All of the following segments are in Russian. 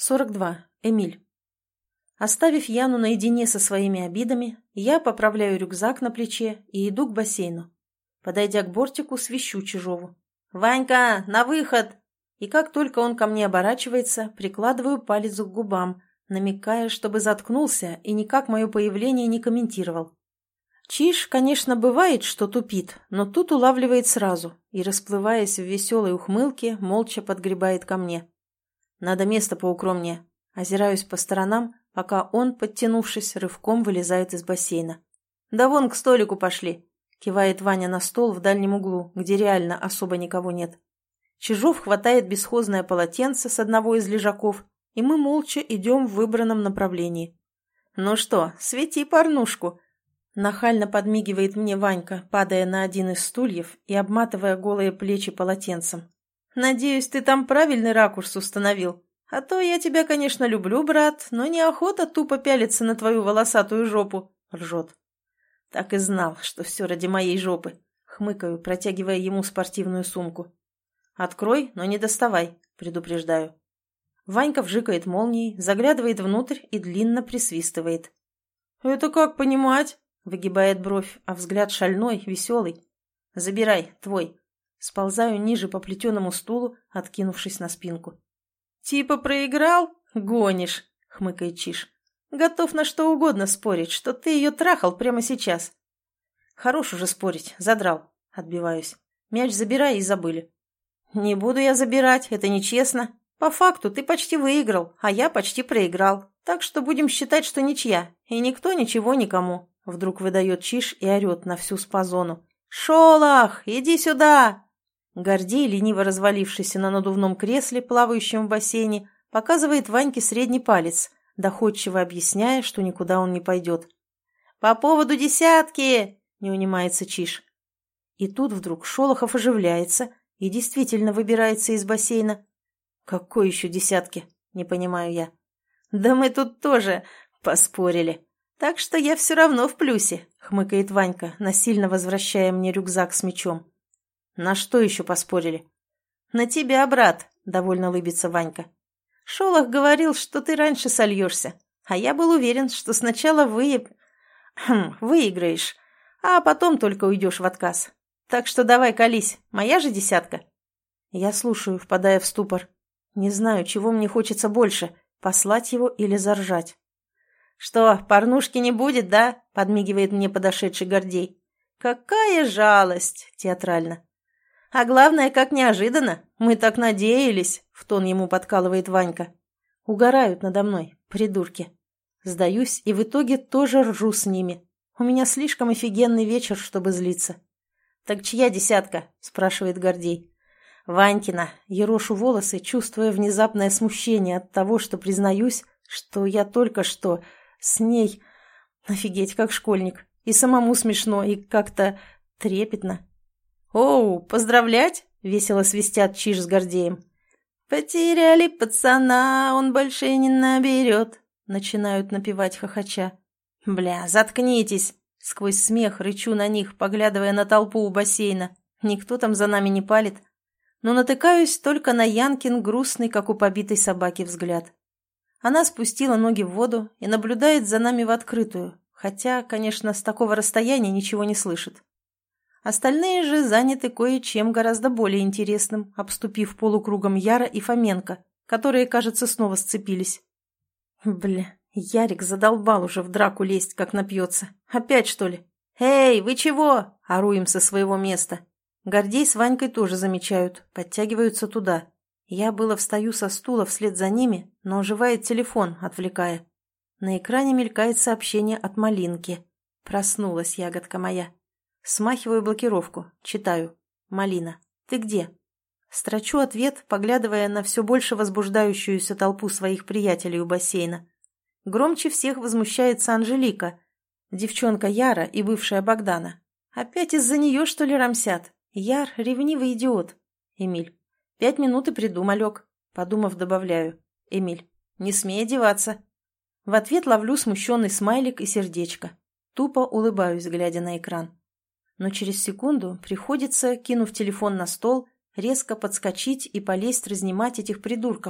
42. Эмиль. Оставив Яну наедине со своими обидами, я поправляю рюкзак на плече и иду к бассейну. Подойдя к бортику, свищу Чижову. «Ванька, на выход!» И как только он ко мне оборачивается, прикладываю палец к губам, намекая, чтобы заткнулся и никак мое появление не комментировал. Чиж, конечно, бывает, что тупит, но тут улавливает сразу и, расплываясь в веселой ухмылке, молча подгребает ко мне. Надо место поукромнее. Озираюсь по сторонам, пока он, подтянувшись, рывком вылезает из бассейна. «Да вон к столику пошли!» — кивает Ваня на стол в дальнем углу, где реально особо никого нет. Чижов хватает бесхозное полотенце с одного из лежаков, и мы молча идем в выбранном направлении. «Ну что, свети порнушку!» Нахально подмигивает мне Ванька, падая на один из стульев и обматывая голые плечи полотенцем. «Надеюсь, ты там правильный ракурс установил. А то я тебя, конечно, люблю, брат, но неохота тупо пялиться на твою волосатую жопу», — ржет. «Так и знал, что все ради моей жопы», — хмыкаю, протягивая ему спортивную сумку. «Открой, но не доставай», — предупреждаю. Ванька вжикает молнией, заглядывает внутрь и длинно присвистывает. «Это как понимать?» — выгибает бровь, а взгляд шальной, веселый. «Забирай, твой». Сползаю ниже по плетеному стулу, откинувшись на спинку. «Типа проиграл? Гонишь», — хмыкает Чиж. «Готов на что угодно спорить, что ты ее трахал прямо сейчас». «Хорош уже спорить, задрал», — отбиваюсь. «Мяч забирай и забыли». «Не буду я забирать, это нечестно. По факту ты почти выиграл, а я почти проиграл. Так что будем считать, что ничья, и никто ничего никому», — вдруг выдает Чиж и орет на всю спа-зону. «Шолох, иди сюда!» Гордей, лениво развалившийся на надувном кресле, плавающем в бассейне, показывает Ваньке средний палец, доходчиво объясняя, что никуда он не пойдет. «По поводу десятки!» — не унимается Чиж. И тут вдруг Шолохов оживляется и действительно выбирается из бассейна. «Какой еще десятки?» — не понимаю я. «Да мы тут тоже поспорили. Так что я все равно в плюсе», — хмыкает Ванька, насильно возвращая мне рюкзак с мячом. «На что еще поспорили?» «На тебя, брат», — довольно лыбится Ванька. «Шолох говорил, что ты раньше сольешься, а я был уверен, что сначала выиграешь, а потом только уйдешь в отказ. Так что давай колись, моя же десятка». Я слушаю, впадая в ступор. Не знаю, чего мне хочется больше — послать его или заржать. «Что, порнушки не будет, да?» — подмигивает мне подошедший Гордей. «Какая жалость!» — театрально. «А главное, как неожиданно. Мы так надеялись», — в тон ему подкалывает Ванька. Угорают надо мной, придурки. Сдаюсь и в итоге тоже ржу с ними. У меня слишком офигенный вечер, чтобы злиться. «Так чья десятка?» — спрашивает Гордей. «Ванькина». Ерошу волосы, чувствуя внезапное смущение от того, что признаюсь, что я только что с ней... Офигеть, как школьник. И самому смешно, и как-то трепетно. «Оу, поздравлять!» — весело свистят Чиж с Гордеем. «Потеряли пацана, он больше не наберет», — начинают напевать хохоча. «Бля, заткнитесь!» — сквозь смех рычу на них, поглядывая на толпу у бассейна. Никто там за нами не палит. Но натыкаюсь только на Янкин грустный, как у побитой собаки, взгляд. Она спустила ноги в воду и наблюдает за нами в открытую, хотя, конечно, с такого расстояния ничего не слышит. Остальные же заняты кое-чем гораздо более интересным, обступив полукругом Яра и Фоменко, которые, кажется, снова сцепились. Бля, Ярик задолбал уже в драку лезть, как напьется. Опять, что ли? «Эй, вы чего?» – ору им со своего места. Гордей с Ванькой тоже замечают, подтягиваются туда. Я было встаю со стула вслед за ними, но оживает телефон, отвлекая. На экране мелькает сообщение от Малинки. «Проснулась, ягодка моя». Смахиваю блокировку, читаю. «Малина, ты где?» Строчу ответ, поглядывая на все больше возбуждающуюся толпу своих приятелей у бассейна. Громче всех возмущается Анжелика, девчонка Яра и бывшая Богдана. Опять из-за нее, что ли, рамсят? Яр — ревнивый идиот. Эмиль. 5 минут и приду, малек. Подумав, добавляю. Эмиль. Не смей одеваться. В ответ ловлю смущенный смайлик и сердечко. Тупо улыбаюсь, глядя на экран. Но через секунду приходится, кинув телефон на стол, резко подскочить и полезть разнимать этих придурков,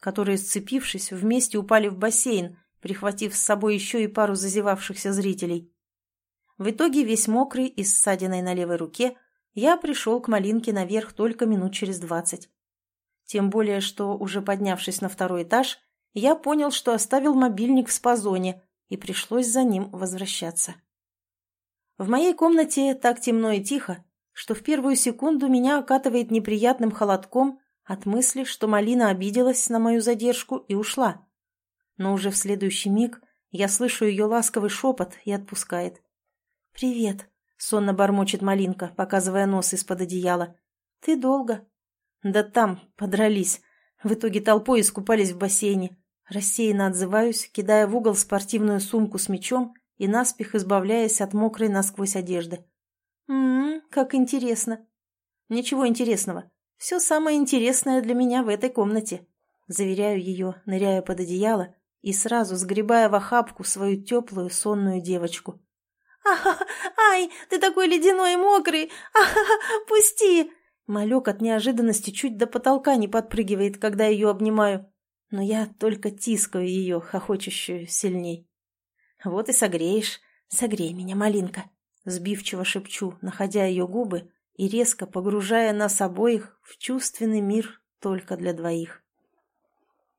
которые, сцепившись, вместе упали в бассейн, прихватив с собой еще и пару зазевавшихся зрителей. В итоге, весь мокрый и с ссадиной на левой руке, я пришел к Малинке наверх только минут через 20. Тем более, что, уже поднявшись на второй этаж, я понял, что оставил мобильник в спа-зоне, и пришлось за ним возвращаться. В моей комнате так темно и тихо, что в первую секунду меня окатывает неприятным холодком от мысли, что Малина обиделась на мою задержку и ушла. Но уже в следующий миг я слышу ее ласковый шепот и отпускает. «Привет», — сонно бормочет Малинка, показывая нос из-под одеяла. «Ты долго?» «Да там, подрались. В итоге толпой искупались в бассейне. Рассеянно отзываюсь, кидая в угол спортивную сумку с мячом и наспех избавляясь от мокрой насквозь одежды. Как интересно». «Ничего интересного. Все самое интересное для меня в этой комнате», — заверяю ее, ныряя под одеяло и сразу сгребая в охапку свою теплую сонную девочку. «Ай, ты такой ледяной и мокрый! Пусти!» Малек от неожиданности чуть до потолка не подпрыгивает, когда ее обнимаю, но я только тискаю ее, хохочущую, сильней. «Вот и согреешь. Согрей меня, Малинка!» Сбивчиво шепчу, находя ее губы и резко погружая нас обоих в чувственный мир только для двоих.